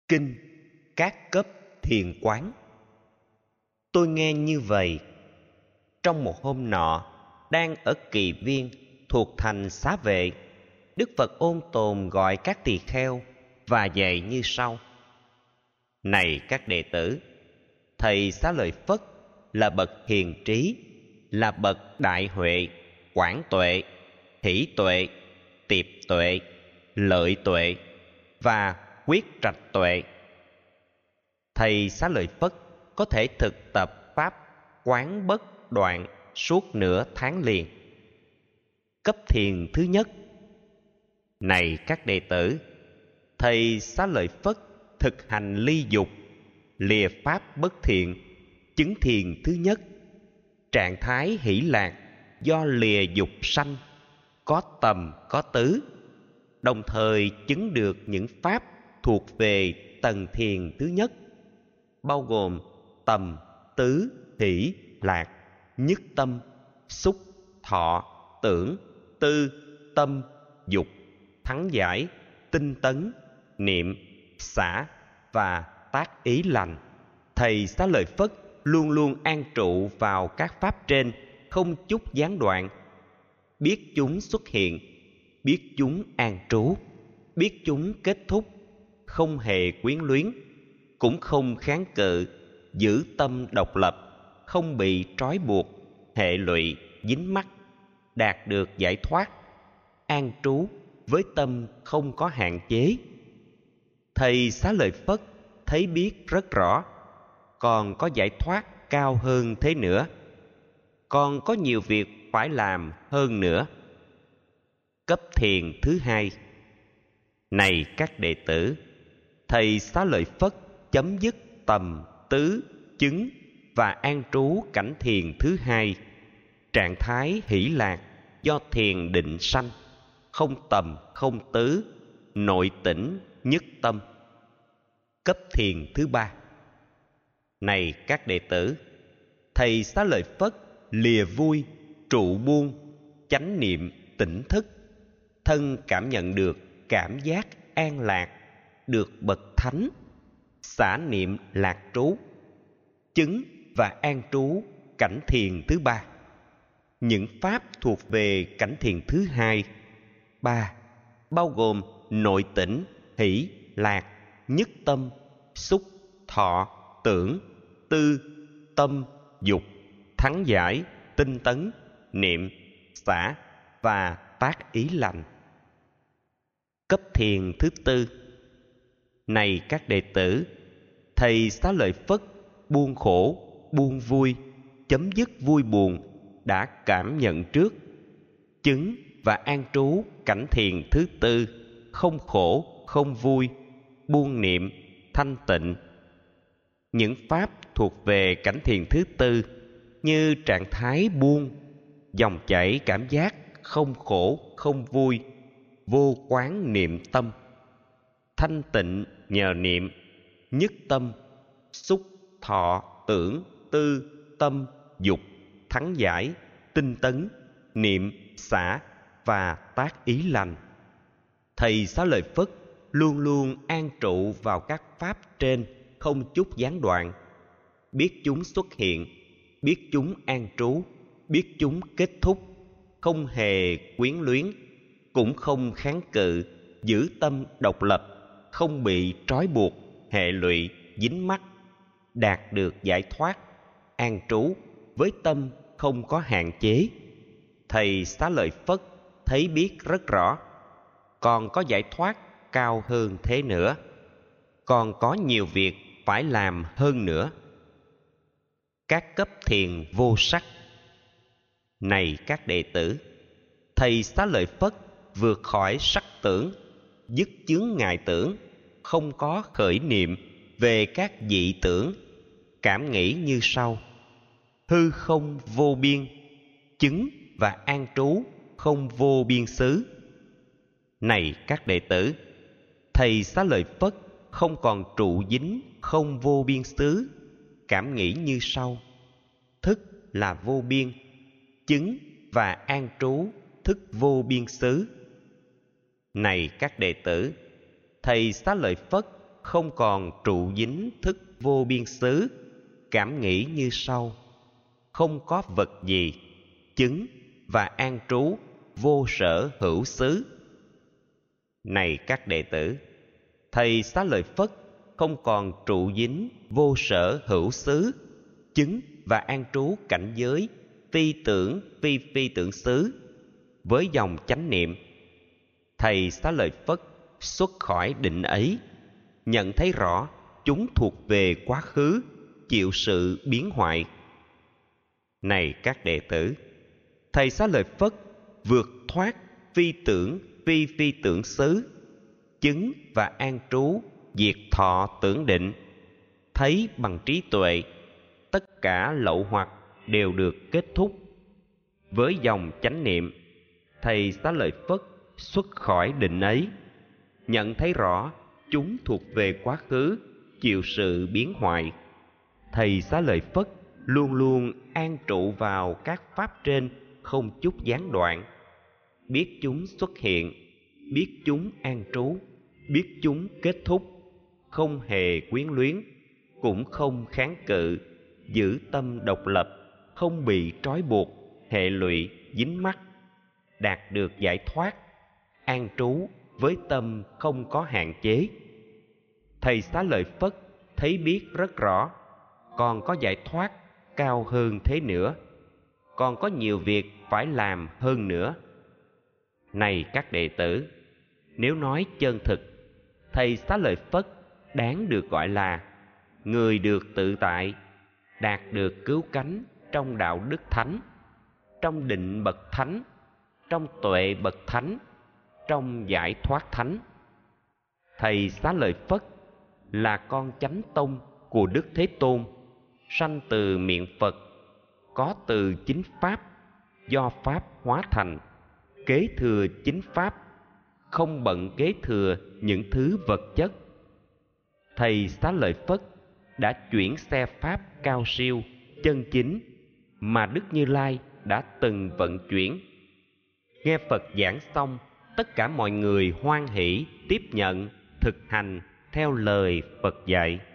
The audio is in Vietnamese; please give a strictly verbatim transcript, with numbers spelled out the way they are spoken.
Kinh Các Cấp Thiền Quán. Tôi nghe như vậy. Trong một hôm nọ, đang ở Kỳ Viên thuộc thành Xá Vệ, Đức Phật Ôn Tồn gọi các tỳ kheo và dạy như sau: Này các đệ tử, thầy Xá Lợi Phất là bậc hiền trí, là bậc đại huệ, quảng tuệ, hỷ tuệ, tiệp tuệ, lợi tuệ và quyết trạch tuệ. Thầy Xá Lợi Phất có thể thực tập pháp quán bất đoạn suốt nửa tháng liền. Cấp thiền thứ nhất. Này các đệ tử, thầy Xá Lợi Phất thực hành ly dục, lìa pháp bất thiện, chứng thiền thứ nhất. Trạng thái hỷ lạc do lìa dục sanh, có tầm có tứ, đồng thời chứng được những pháp thuộc về tầng thiền thứ nhất, bao gồm tầm, tứ, hỷ, lạc, nhất tâm, xúc, thọ, tưởng, tư, tâm, dục, thắng giải, tinh tấn, niệm, xả và tác ý lành. Thầy Xá Lợi Phất luôn luôn an trụ vào các pháp trên, không chút gián đoạn, biết chúng xuất hiện, biết chúng an trú, biết chúng kết thúc, không hề quyến luyến, cũng không kháng cự, giữ tâm độc lập, không bị trói buộc, hệ lụy, dính mắc, đạt được giải thoát, an trú với tâm không có hạn chế. Thầy Xá Lợi Phất thấy biết rất rõ, còn có giải thoát cao hơn thế nữa, còn có nhiều việc phải làm hơn nữa. Cấp thiền thứ hai. Này các đệ tử, thầy Xá Lợi Phất chấm dứt tầm, tứ, chứng và an trú cảnh thiền thứ hai, trạng thái hỷ lạc do thiền định sanh, không tầm không tứ, nội tỉnh nhất tâm. Cấp thiền thứ ba. Này các đệ tử, thầy Xá Lợi Phất lìa vui, trụ buông, chánh niệm, tỉnh thức, thân cảm nhận được cảm giác an lạc, được bậc thánh, xả niệm lạc trú, chứng và an trú cảnh thiền thứ ba. Những pháp thuộc về cảnh thiền thứ hai, ba, bao gồm nội tỉnh, hỷ, lạc, nhất tâm, xúc, thọ, tưởng, tư, tâm, dục, thắng giải, tinh tấn, niệm, xả và tác ý lành. Cấp thiền thứ tư. Này các đệ tử, thầy Xá Lợi Phất buông khổ, buông vui, chấm dứt vui buồn đã cảm nhận trước, chứng và an trú cảnh thiền thứ tư, không khổ, không vui, buông niệm, thanh tịnh. Những pháp thuộc về cảnh thiền thứ tư như trạng thái buông, dòng chảy cảm giác không khổ, không vui, vô quán niệm tâm, thanh tịnh nhờ niệm, nhất tâm, xúc, thọ, tưởng, tư, tâm, dục, thắng giải, tinh tấn, niệm, xả và tác ý lành. Thầy Xá Lợi Phất luôn luôn an trụ vào các pháp trên, không chút gián đoạn, biết chúng xuất hiện, biết chúng an trú, biết chúng kết thúc, không hề quyến luyến, cũng không kháng cự, giữ tâm độc lập, không bị trói buộc, hệ lụy, dính mắc, đạt được giải thoát, an trú với tâm không có hạn chế. Thầy Xá Lợi Phất thấy biết rất rõ, còn có giải thoát cao hơn thế nữa, còn có nhiều việc phải làm hơn nữa. Các cấp thiền vô sắc. Này các đệ tử, thầy Xá Lợi Phất vượt khỏi sắc tưởng, dứt chướng ngại tưởng, không có khởi niệm về các dị tưởng, cảm nghĩ như sau: hư không vô biên, chứng và an trú không vô biên xứ. Này các đệ tử, thầy Xá Lợi Phất không còn trụ dính không vô biên xứ, cảm nghĩ như sau: thức là vô biên, chứng và an trú thức vô biên xứ. Này các đệ tử, thầy Xá Lợi Phất không còn trụ dính thức vô biên xứ, cảm nghĩ như sau: không có vật gì, chứng và an trú vô sở hữu xứ. Này các đệ tử, thầy Xá Lợi Phất không còn trụ dính vô sở hữu xứ, chứng và an trú cảnh giới phi tưởng phi phi tưởng xứ với dòng chánh niệm. Thầy Xá Lợi Phất xuất khỏi định ấy, nhận thấy rõ chúng thuộc về quá khứ, chịu sự biến hoại. Này các đệ tử, thầy Xá Lợi Phất vượt thoát phi tưởng phi phi tưởng xứ, chứng và an trú diệt thọ tưởng định, thấy bằng trí tuệ tất cả lậu hoặc đều được kết thúc. Với dòng chánh niệm, thầy Xá Lợi Phất xuất khỏi định ấy, nhận thấy rõ chúng thuộc về quá khứ, chịu sự biến hoại. Thầy Xá Lợi Phất luôn luôn an trụ vào các pháp trên, không chút gián đoạn, biết chúng xuất hiện, biết chúng an trú, biết chúng kết thúc, không hề quyến luyến, cũng không kháng cự, giữ tâm độc lập, không bị trói buộc, hệ lụy, dính mắc, đạt được giải thoát, an trú với tâm không có hạn chế. Thầy Xá Lợi Phất thấy biết rất rõ, còn có giải thoát cao hơn thế nữa, còn có nhiều việc phải làm hơn nữa. Này các đệ tử, nếu nói chân thực, thầy Xá Lợi Phất đáng được gọi là người được tự tại, đạt được cứu cánh trong đạo đức thánh, trong định bậc thánh, trong tuệ bậc thánh, trong giải thoát thánh. Thầy Xá Lợi Phất là con chánh tông của Đức Thế Tôn, sanh từ miệng Phật, có từ chính pháp, do pháp hóa thành, kế thừa chính pháp, không bận kế thừa những thứ vật chất. Thầy Xá Lợi Phất đã chuyển xe pháp cao siêu, chân chính mà Đức Như Lai đã từng vận chuyển. Nghe Phật giảng xong, tất cả mọi người hoan hỷ tiếp nhận, thực hành theo lời Phật dạy.